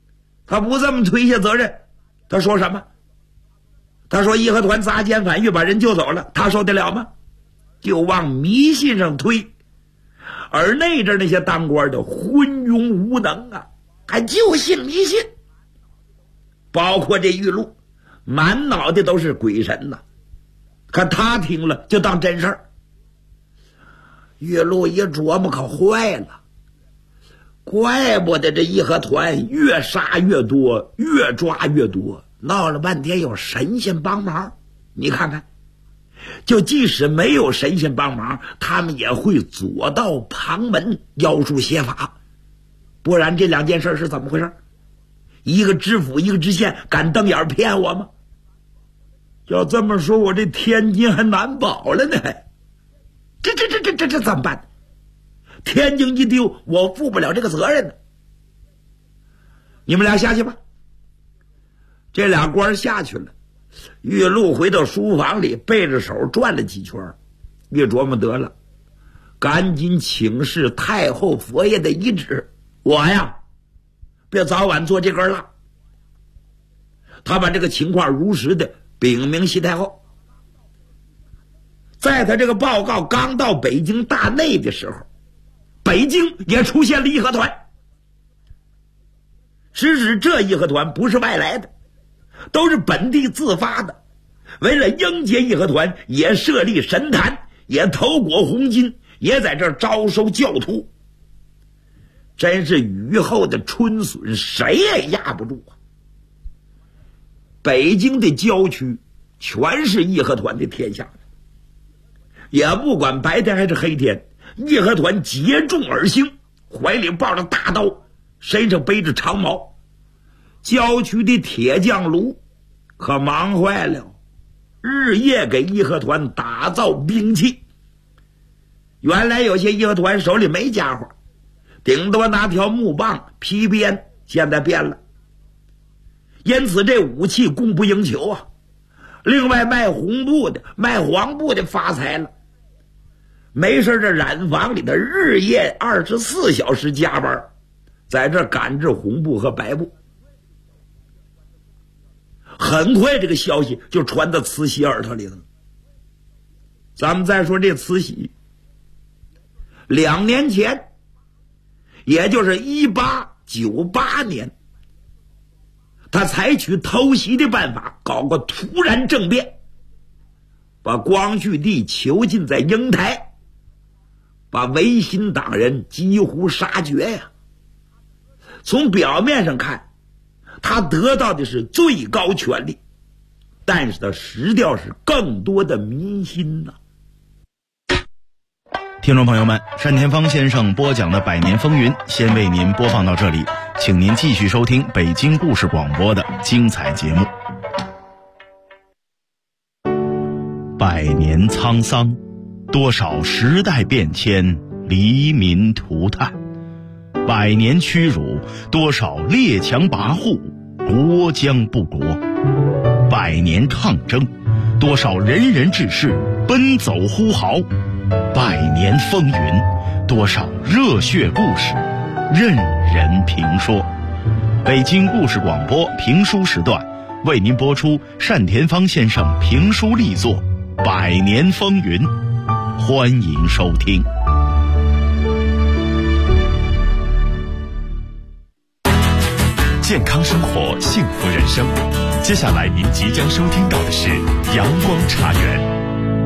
他不这么推卸责任，他说什么？他说义和团砸奸反狱把人救走了，他受得了吗？就往迷信上推。而那阵那些当官的昏庸无能啊，还就信迷信。包括这玉露，满脑袋都是鬼神呐，可他听了就当真事儿。玉露一琢磨，可坏了，怪不得这义和团越杀越多，越抓越多，闹了半天有神仙帮忙。你看看，就即使没有神仙帮忙，他们也会左道旁门，妖术邪法。不然这两件事是怎么回事？一个知府，一个知县，敢瞪眼骗我吗？要这么说，我这天津还难保了呢。这怎么办？天津一丢，我负不了这个责任呢。你们俩下去吧。这俩官下去了，玉露回到书房里，背着手转了几圈，越琢磨得了，赶紧请示太后佛爷的遗旨，我呀别早晚做这根蜡。他把这个情况如实的禀明西太后。在他这个报告刚到北京大内的时候，北京也出现了义和团。实指这义和团不是外来的，都是本地自发的。为了迎接义和团，也设立神坛，也头裹红巾，也在这儿招收教徒。真是雨后的春笋，谁也压不住啊！北京的郊区全是义和团的天下，也不管白天还是黑天，义和团接踵而行，怀里抱着大刀，身上背着长矛。郊区的铁匠炉可忙坏了，日夜给义和团打造兵器。原来有些义和团手里没家伙，顶多拿条木棒劈鞭，现在变了。因此这武器供不应求啊。另外卖红布的、卖黄布的发财了，没事这染坊里的日夜24小时加班，在这赶制红布和白布。很快这个消息就传到慈禧耳朵里了。咱们再说这慈禧，2年前，也就是1898年，他采取偷袭的办法，搞个突然政变，把光绪帝囚禁在瀛台，把维新党人几乎杀绝呀。从表面上看，他得到的是最高权力，但是他失掉是更多的民心呐。 听众朋友们，单田芳先生播讲的《百年风云》先为您播放到这里，请您继续收听北京故事广播的精彩节目。100年沧桑，多少时代变迁，黎民涂炭；100年屈辱，多少列强跋扈，国将不国；100年抗争，多少仁人志士奔走呼号；100年风云，多少热血故事任人评说。北京故事广播评书时段为您播出单田芳先生评书力作《100年风云》，欢迎收听。 健康生活，幸福人生。接下来您即将收听到的是阳光茶园。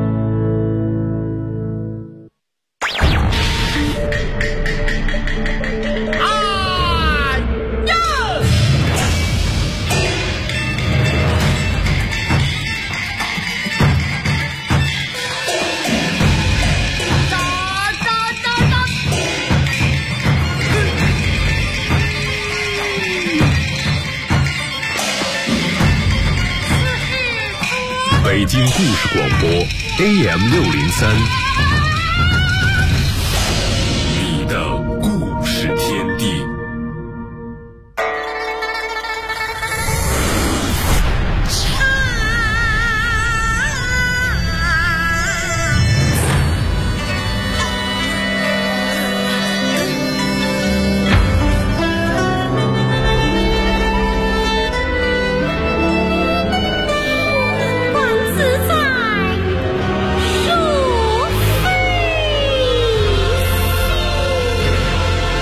北京故事广播 AM603， 你的故事天地。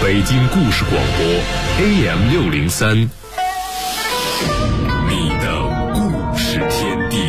北京故事广播 AM603， 你的故事天地。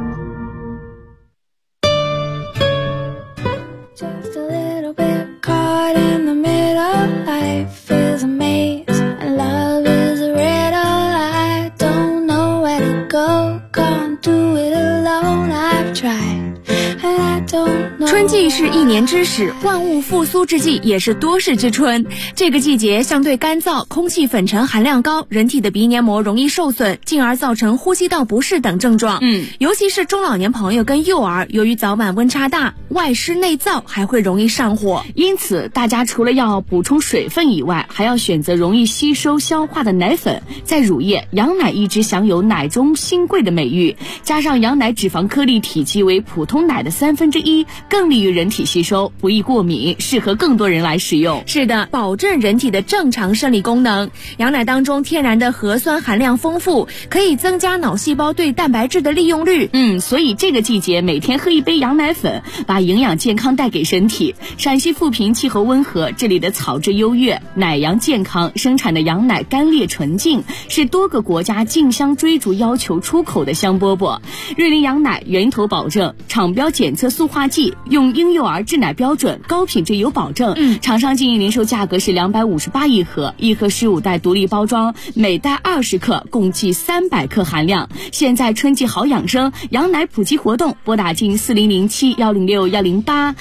春季是一年之始，万物复苏之际，也是多事之春。这个季节相对干燥，空气粉尘含量高，人体的鼻黏膜容易受损，进而造成呼吸道不适等症状。尤其是中老年朋友跟幼儿，由于早晚温差大，外湿内燥，还会容易上火。 因此，大家除了要补充水分以外，还要选择容易吸收消化的奶粉。在乳业，羊奶一直享有奶中新贵的美誉，加上羊奶脂肪颗粒体积为普通奶的1/3，更利于人体吸收，不易过敏，适合更多人来使用。 是的，保证人体的正常生理功能。羊奶当中天然的核酸含量丰富，可以增加脑细胞对蛋白质的利用率。 所以这个季节每天喝一杯羊奶粉，把营养健康带给身体。陕西富平气候温和，这里的草质优越，奶羊健康，生产的羊奶干裂纯净，是多个国家竞相追逐要求出口的香饽饽。瑞麟羊奶源头保证，厂标检测塑化剂，用婴幼儿制奶标准，高品质有保证。厂商经营零售价格是258一盒，一盒15袋独立包装，每袋20克，共计300克含量。现在春季好养生，羊奶普及活动，拨打进4007-106-108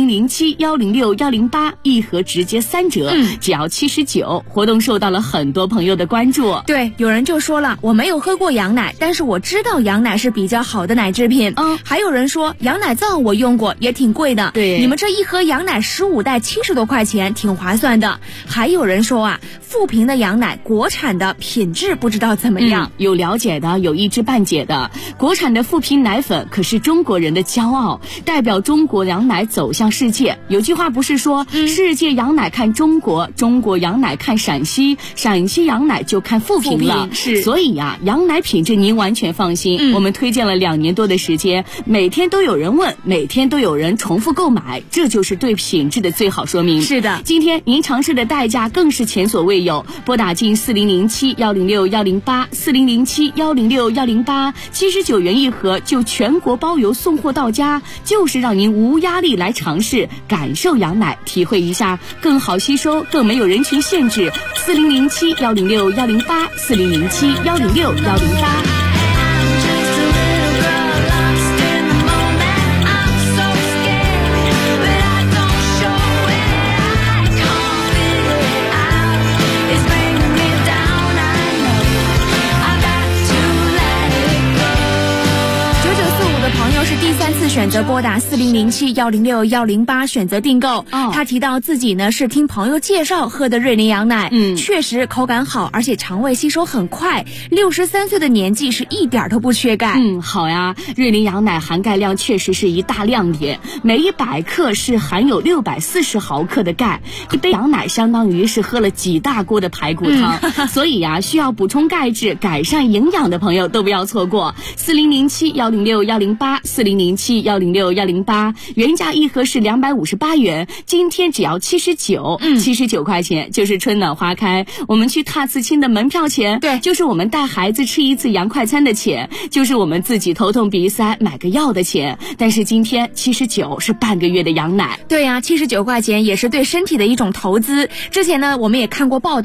4007-106-108，一盒直接3折，只要79。活动受到了很多朋友的关注。 对，有人就说了，我没有喝过羊奶，但是我知道羊奶是比较好的奶制品。还有人说羊奶皂我用过，也挺贵的。 对， 你们这一盒羊奶15袋70多块钱，挺划算的。还有人说啊，富平的羊奶国产的品质不知道怎么样。 有了解的，有一知半解的。国产的富平奶粉可是中国人的骄傲，代表中国羊奶走向世界。有句话不是说，世界羊奶看中国，中国羊奶看陕西，陕西羊奶就看富平了。 是， 所以呀，羊奶品质您完全放心。我们推荐了2年多的时间，每天都有人问，每天都有人重复购买，这就是对品质的最好说明。 是的， 今天您尝试的代价更是前所未有，拨打进4007-106-108 4007-106-108 79元一盒，就全国包邮送货到家，就是让您无压力来尝试感受羊奶，体会一下更好吸收，更没有人群限制。4007-106-108 4007-106-108。 选择拨打4007-106-108选择订购。他提到自己呢是听朋友介绍喝的瑞麟羊奶，确实口感好，而且肠胃吸收很快。63岁的年纪是一点都不缺钙。 好呀，瑞麟羊奶含钙量确实是一大亮点，每100克是含有640毫克的钙，一杯羊奶相当于是喝了几大锅的排骨汤。所以呀，需要补充钙质、改善营养的朋友都不要错过。4007-106-108 4007-106-108，原价一盒是258元，今天只要79块钱，就是春暖花开，我们去踏刺青的门票钱， 对， 就是我们带孩子吃一次洋快餐的钱，就是我们自己头痛鼻塞买个药的钱。但是今天79是半个月的羊奶。 对呀，79块钱也是对身体的一种投资。之前呢，我们也看过报道。